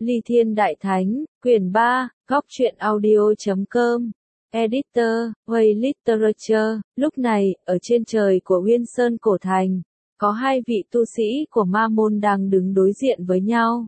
Ly Thiên Đại Thánh, quyển 3, góc truyện audio.com, editor, Way Literature. Lúc này, ở trên trời của Uyên Sơn Cổ Thành, có hai vị tu sĩ của Ma Môn đang đứng đối diện với nhau.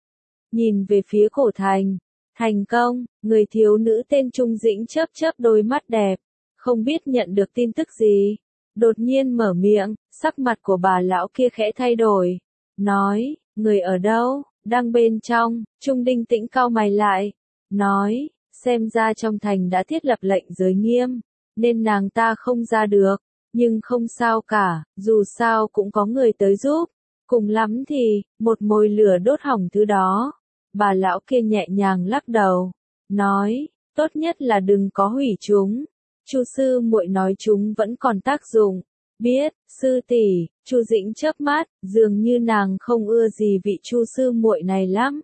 Nhìn về phía cổ thành, thành công, người thiếu nữ tên Trung Dĩnh chớp chớp đôi mắt đẹp, không biết nhận được tin tức gì. Đột nhiên mở miệng, sắc mặt của bà lão kia khẽ thay đổi, nói, người ở đâu? Đang bên trong. Trung Đinh Tĩnh cau mày lại, nói, xem ra trong thành đã thiết lập lệnh giới nghiêm, nên nàng ta không ra được, nhưng không sao cả, dù sao cũng có người tới giúp, cùng lắm thì, một mồi lửa đốt hỏng thứ đó. Bà lão kia nhẹ nhàng lắc đầu, nói, tốt nhất là đừng có hủy chúng. Chu sư muội nói chúng vẫn còn tác dụng. Biết, sư tỷ. Chu Dĩnh chớp mắt, dường như nàng không ưa gì vị Chu sư muội này lắm.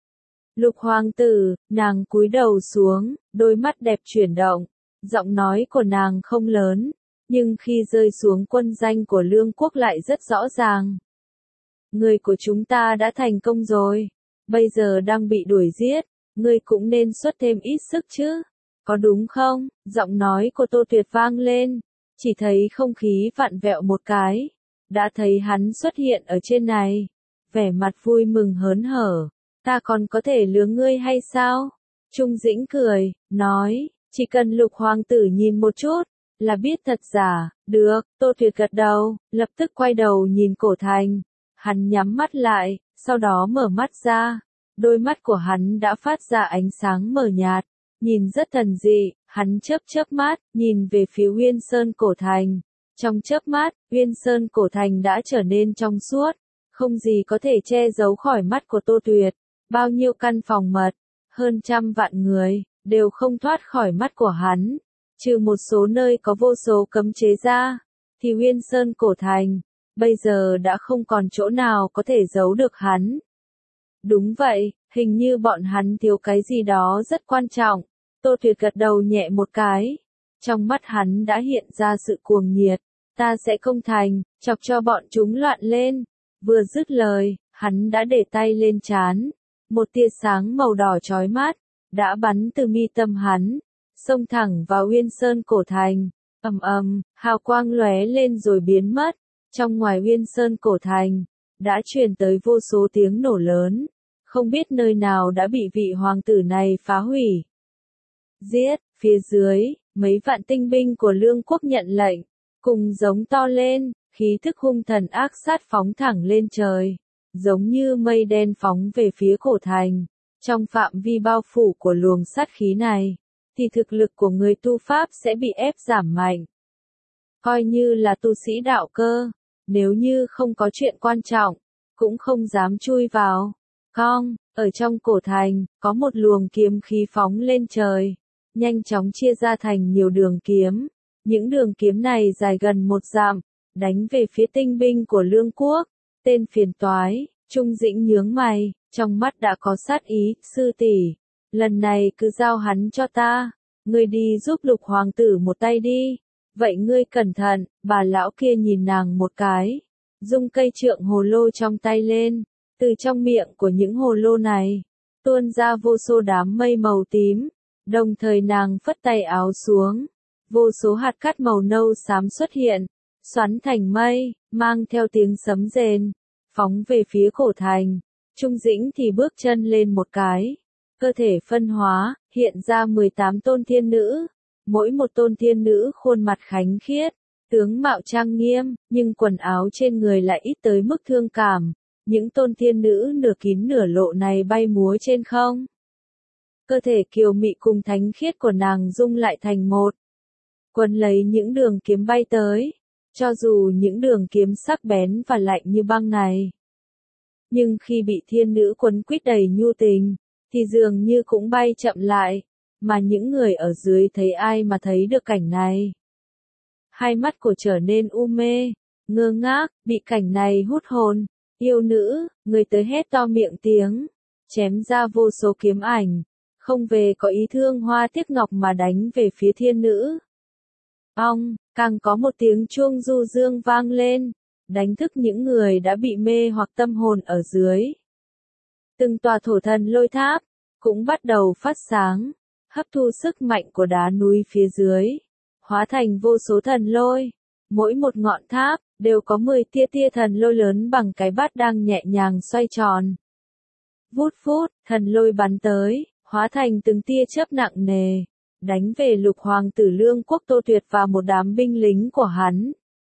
Lục hoàng tử, nàng cúi đầu xuống, đôi mắt đẹp chuyển động, giọng nói của nàng không lớn, nhưng khi rơi xuống quân danh của Lương quốc lại rất rõ ràng. Người của chúng ta đã thành công rồi, bây giờ đang bị đuổi giết, ngươi cũng nên xuất thêm ít sức chứ, có đúng không? Giọng nói của Tô Tuyệt vang lên, chỉ thấy không khí vặn vẹo một cái, đã thấy hắn xuất hiện ở trên này, vẻ mặt vui mừng hớn hở, ta còn có thể lừa ngươi hay sao? Trung Dĩnh cười, nói, chỉ cần Lục hoàng tử nhìn một chút, là biết thật giả. Được. Tô Tuyệt gật đầu, lập tức quay đầu nhìn cổ thành, hắn nhắm mắt lại, sau đó mở mắt ra, đôi mắt của hắn đã phát ra ánh sáng mờ nhạt, nhìn rất thần dị. Hắn chớp chớp mắt, nhìn về phía Uyên Sơn Cổ Thành. Trong chớp mắt, Uyên Sơn Cổ Thành đã trở nên trong suốt, không gì có thể che giấu khỏi mắt của Tô Tuyệt. Bao nhiêu căn phòng mật, hơn 100 vạn người, đều không thoát khỏi mắt của hắn. Trừ một số nơi có vô số cấm chế ra, thì Uyên Sơn Cổ Thành, bây giờ đã không còn chỗ nào có thể giấu được hắn. Đúng vậy, hình như bọn hắn thiếu cái gì đó rất quan trọng. Tô Tuyệt gật đầu nhẹ một cái. Trong mắt hắn đã hiện ra sự cuồng nhiệt. Ta sẽ công thành, chọc cho bọn chúng loạn lên. Vừa dứt lời, hắn đã để tay lên trán. Một tia sáng màu đỏ chói mắt, đã bắn từ mi tâm hắn, xông thẳng vào Uyên Sơn Cổ Thành. Ầm ầm, hào quang lóe lên rồi biến mất. Trong ngoài Uyên Sơn Cổ Thành, đã truyền tới vô số tiếng nổ lớn. Không biết nơi nào đã bị vị hoàng tử này phá hủy. Giết, phía dưới, mấy vạn tinh binh của Lương quốc nhận lệnh, cùng giống to lên, khí thức hung thần ác sát phóng thẳng lên trời, giống như mây đen phóng về phía cổ thành. Trong phạm vi bao phủ của luồng sát khí này, thì thực lực của người tu pháp sẽ bị ép giảm mạnh. Coi như là tu sĩ đạo cơ, nếu như không có chuyện quan trọng, cũng không dám chui vào. Cong, ở trong cổ thành, có một luồng kiếm khí phóng lên trời, nhanh chóng chia ra thành nhiều đường kiếm. Những đường kiếm này dài gần 1 dặm, đánh về phía tinh binh của Lương quốc. Tên phiền toái. Trung Dĩnh nhướng mày, trong mắt đã có sát ý. Sư tỷ, lần này cứ giao hắn cho ta, ngươi đi giúp Lục hoàng tử một tay đi. Vậy ngươi cẩn thận. Bà lão kia nhìn nàng một cái, dung cây trượng hồ lô trong tay lên. Từ trong miệng của những hồ lô này, tuôn ra vô số đám mây màu tím. Đồng thời nàng phất tay áo xuống, vô số hạt cát màu nâu xám xuất hiện, xoắn thành mây, mang theo tiếng sấm rền, phóng về phía cổ thành. Trung Dĩnh thì bước chân lên một cái, cơ thể phân hóa, hiện ra 18 tôn thiên nữ, mỗi một tôn thiên nữ khuôn mặt khánh khiết, tướng mạo trang nghiêm, nhưng quần áo trên người lại ít tới mức thương cảm. Những tôn thiên nữ nửa kín nửa lộ này bay múa trên không. Cơ thể kiều mị cùng thánh khiết của nàng dung lại thành một. Quấn lấy những đường kiếm bay tới. Cho dù những đường kiếm sắc bén và lạnh như băng này, nhưng khi bị thiên nữ quấn quýt đầy nhu tình, thì dường như cũng bay chậm lại. Mà những người ở dưới thấy ai mà thấy được cảnh này. Hai mắt của trở nên u mê, ngơ ngác, bị cảnh này hút hồn. Yêu nữ, người tới hét to miệng tiếng, chém ra vô số kiếm ảnh, không về có ý thương hoa tiếc ngọc mà đánh về phía thiên nữ. Ong, càng có một tiếng chuông du dương vang lên, đánh thức những người đã bị mê hoặc tâm hồn ở dưới. Từng tòa thổ thần lôi tháp cũng bắt đầu phát sáng, hấp thu sức mạnh của đá núi phía dưới, hóa thành vô số thần lôi. Mỗi một ngọn tháp đều có 10 tia tia thần lôi lớn bằng cái bát đang nhẹ nhàng xoay tròn. Vút phút, thần lôi bắn tới, hóa thành từng tia chớp nặng nề, đánh về Lục Hoàng tử Lương Quốc Tô Tuyệt và một đám binh lính của hắn.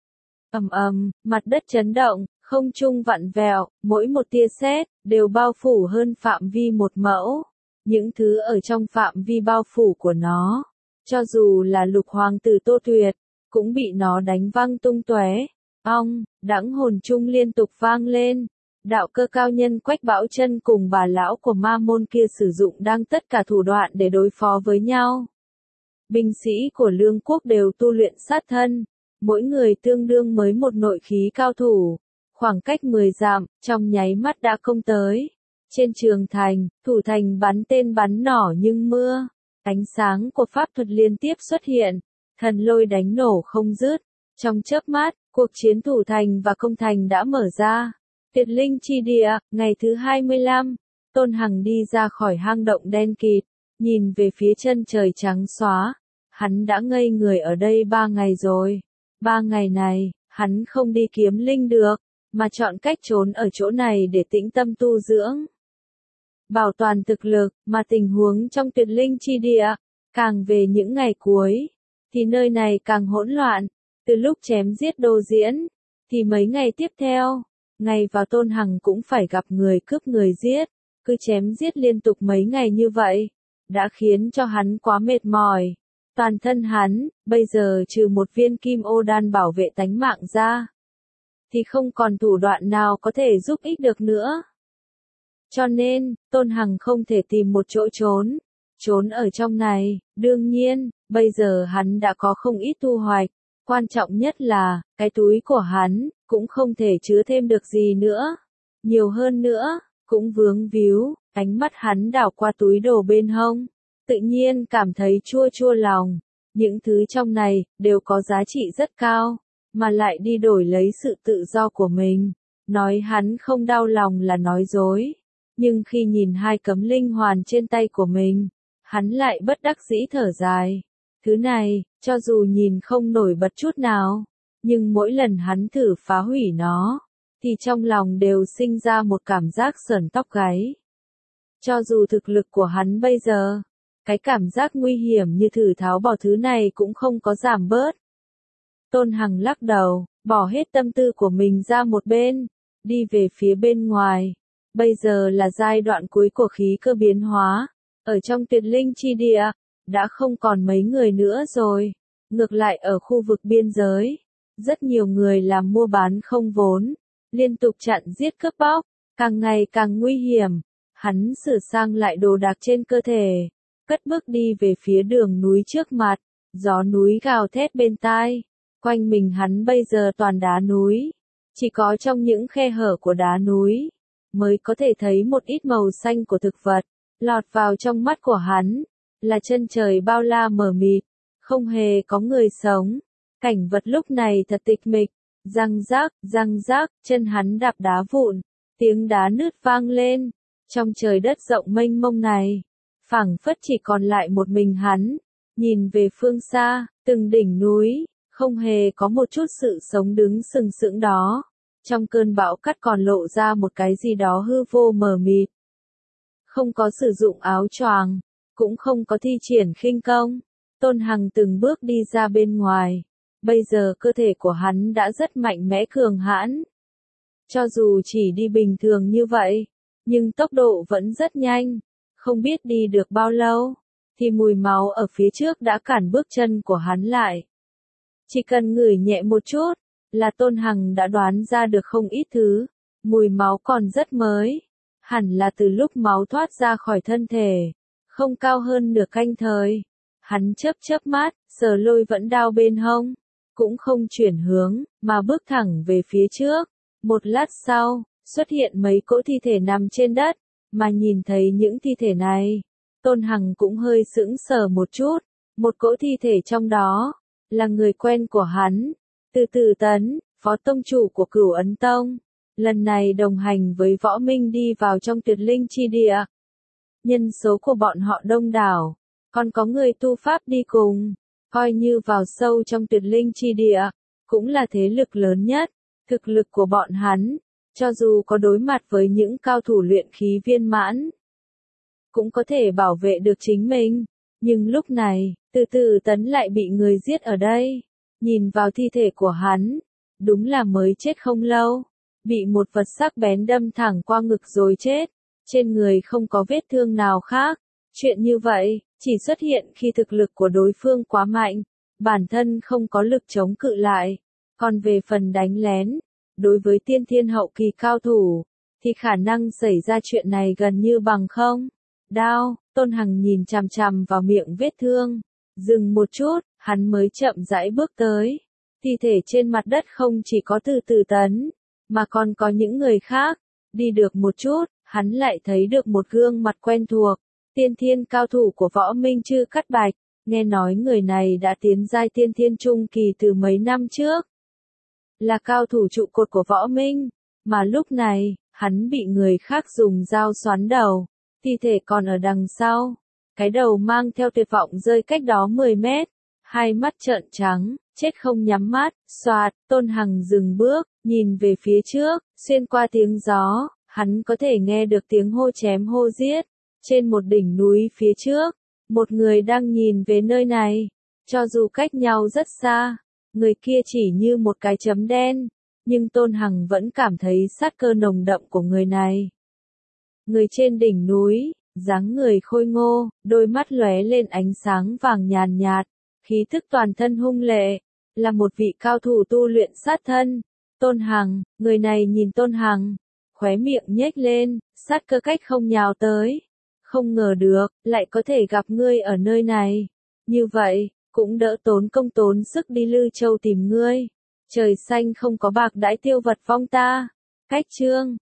Ầm ầm, mặt đất chấn động, không trung vặn vẹo, mỗi một tia sét đều bao phủ hơn phạm vi một mẫu. Những thứ ở trong phạm vi bao phủ của nó, cho dù là Lục Hoàng tử Tô Tuyệt, cũng bị nó đánh văng tung tóe. Ong, đãng hồn chung liên tục vang lên. Đạo cơ cao nhân Quách Bão Chân cùng bà lão của ma môn kia sử dụng đang tất cả thủ đoạn để đối phó với nhau. Binh sĩ của Lương Quốc đều tu luyện sát thân, mỗi người tương đương mới một nội khí cao thủ, khoảng cách 10 dặm, trong nháy mắt đã công tới. Trên trường thành, thủ thành bắn tên bắn nỏ nhưng mưa, ánh sáng của pháp thuật liên tiếp xuất hiện, thần lôi đánh nổ không dứt. Trong chớp mắt, cuộc chiến thủ thành và công thành đã mở ra. Tuyệt linh chi địa, ngày thứ 25, Tôn Hằng đi ra khỏi hang động đen kịt, nhìn về phía chân trời trắng xóa. Hắn đã ngây người ở đây 3 ngày rồi. 3 ngày này, hắn không đi kiếm linh được, mà chọn cách trốn ở chỗ này để tĩnh tâm tu dưỡng. Bảo toàn thực lực, mà tình huống trong tuyệt linh chi địa, càng về những ngày cuối, thì nơi này càng hỗn loạn. Từ lúc chém giết Đô Diễn, thì mấy ngày tiếp theo, ngày vào Tôn Hằng cũng phải gặp người cướp người giết, cứ chém giết liên tục mấy ngày như vậy, đã khiến cho hắn quá mệt mỏi. Toàn thân hắn, bây giờ trừ một viên kim ô đan bảo vệ tánh mạng ra, thì không còn thủ đoạn nào có thể giúp ích được nữa. Cho nên, Tôn Hằng không thể tìm một chỗ trốn. Trốn ở trong này, đương nhiên, bây giờ hắn đã có không ít thu hoạch. Quan trọng nhất là, cái túi của hắn, cũng không thể chứa thêm được gì nữa. Nhiều hơn nữa, cũng vướng víu, ánh mắt hắn đảo qua túi đồ bên hông. Tự nhiên cảm thấy chua chua lòng. Những thứ trong này, đều có giá trị rất cao, mà lại đi đổi lấy sự tự do của mình. Nói hắn không đau lòng là nói dối. Nhưng khi nhìn hai cấm linh hoàn trên tay của mình, hắn lại bất đắc dĩ thở dài. Thứ này, cho dù nhìn không nổi bật chút nào, nhưng mỗi lần hắn thử phá hủy nó, thì trong lòng đều sinh ra một cảm giác sởn tóc gáy. Cho dù thực lực của hắn bây giờ, cái cảm giác nguy hiểm như thử tháo bỏ thứ này cũng không có giảm bớt. Tôn Hằng lắc đầu, bỏ hết tâm tư của mình ra một bên, đi về phía bên ngoài. Bây giờ là giai đoạn cuối của khí cơ biến hóa, ở trong tuyệt linh chi địa, đã không còn mấy người nữa rồi. Ngược lại ở khu vực biên giới, rất nhiều người làm mua bán không vốn, liên tục chặn giết cướp bóc, càng ngày càng nguy hiểm. Hắn sửa sang lại đồ đạc trên cơ thể, cất bước đi về phía đường núi trước mặt, gió núi gào thét bên tai. Quanh mình hắn bây giờ toàn đá núi, chỉ có trong những khe hở của đá núi mới có thể thấy một ít màu xanh của thực vật. Lọt vào trong mắt của hắn là chân trời bao la mờ mịt, không hề có người sống. Cảnh vật lúc này thật tịch mịch, răng rác, chân hắn đạp đá vụn, tiếng đá nứt vang lên. Trong trời đất rộng mênh mông này, phảng phất chỉ còn lại một mình hắn. Nhìn về phương xa, từng đỉnh núi, không hề có một chút sự sống đứng sừng sững đó. Trong cơn bão cát còn lộ ra một cái gì đó hư vô mờ mịt. Không có sử dụng áo choàng, cũng không có thi triển khinh công. Tôn Hằng từng bước đi ra bên ngoài. Bây giờ cơ thể của hắn đã rất mạnh mẽ cường hãn. Cho dù chỉ đi bình thường như vậy, nhưng tốc độ vẫn rất nhanh. Không biết đi được bao lâu, thì mùi máu ở phía trước đã cản bước chân của hắn lại. Chỉ cần ngửi nhẹ một chút, là Tôn Hằng đã đoán ra được không ít thứ. Mùi máu còn rất mới, hẳn là từ lúc máu thoát ra khỏi thân thể, không cao hơn nửa canh thời. Hắn chớp mắt, sờ lôi vẫn đao bên hông, cũng không chuyển hướng, mà bước thẳng về phía trước. Một lát sau, xuất hiện mấy cỗ thi thể nằm trên đất, mà nhìn thấy những thi thể này, Tôn Hằng cũng hơi sững sờ một chút. Một cỗ thi thể trong đó, là người quen của hắn, Từ Tấn, phó tông chủ của Cửu Ấn Tông. lần này đồng hành với Võ Minh đi vào trong tuyệt linh chi địa. Nhân số của bọn họ đông đảo, còn có người tu pháp đi cùng, coi như vào sâu trong tuyệt linh chi địa, cũng là thế lực lớn nhất. Thực lực của bọn hắn, cho dù có đối mặt với những cao thủ luyện khí viên mãn, cũng có thể bảo vệ được chính mình. Nhưng lúc này, từ từ tấn lại bị người giết ở đây. Nhìn vào thi thể của hắn, đúng là mới chết không lâu, bị một vật sắc bén đâm thẳng qua ngực rồi chết, trên người không có vết thương nào khác. Chuyện như vậy, chỉ xuất hiện khi thực lực của đối phương quá mạnh, bản thân không có lực chống cự lại. Còn về phần đánh lén, đối với tiên thiên hậu kỳ cao thủ, thì khả năng xảy ra chuyện này gần như bằng không. Đao, Tôn Hằng nhìn chằm chằm vào miệng vết thương, dừng một chút, hắn mới chậm rãi bước tới. Thi thể trên mặt đất không chỉ có từ từ tấn, mà còn có những người khác. Đi được một chút, hắn lại thấy được một gương mặt quen thuộc, tiên thiên cao thủ của Võ Minh Chư Cát Bạch. Nghe nói người này đã tiến giai tiên thiên trung kỳ từ mấy năm trước, là cao thủ trụ cột của Võ Minh, mà lúc này, hắn bị người khác dùng dao xoắn đầu, thi thể còn ở đằng sau, cái đầu mang theo tuyệt vọng rơi cách đó 10 mét, hai mắt trợn trắng, chết không nhắm mắt. Soạt, Tôn Hằng dừng bước, nhìn về phía trước, xuyên qua tiếng gió, hắn có thể nghe được tiếng hô chém hô giết. Trên một đỉnh núi phía trước, một người đang nhìn về nơi này, cho dù cách nhau rất xa, người kia chỉ như một cái chấm đen, nhưng Tôn Hằng vẫn cảm thấy sát cơ nồng đậm của người này. Người trên đỉnh núi, dáng người khôi ngô, đôi mắt lóe lên ánh sáng vàng nhàn nhạt, khí tức toàn thân hung lệ, là một vị cao thủ tu luyện sát thân. Tôn Hằng, người này nhìn Tôn Hằng, khóe miệng nhếch lên, sát cơ cách không nhào tới. Không ngờ được, lại có thể gặp ngươi ở nơi này. Như vậy, cũng đỡ tốn công tốn sức đi Lư Châu tìm ngươi. Trời xanh không có bạc đãi tiêu vật vong ta. Cách chương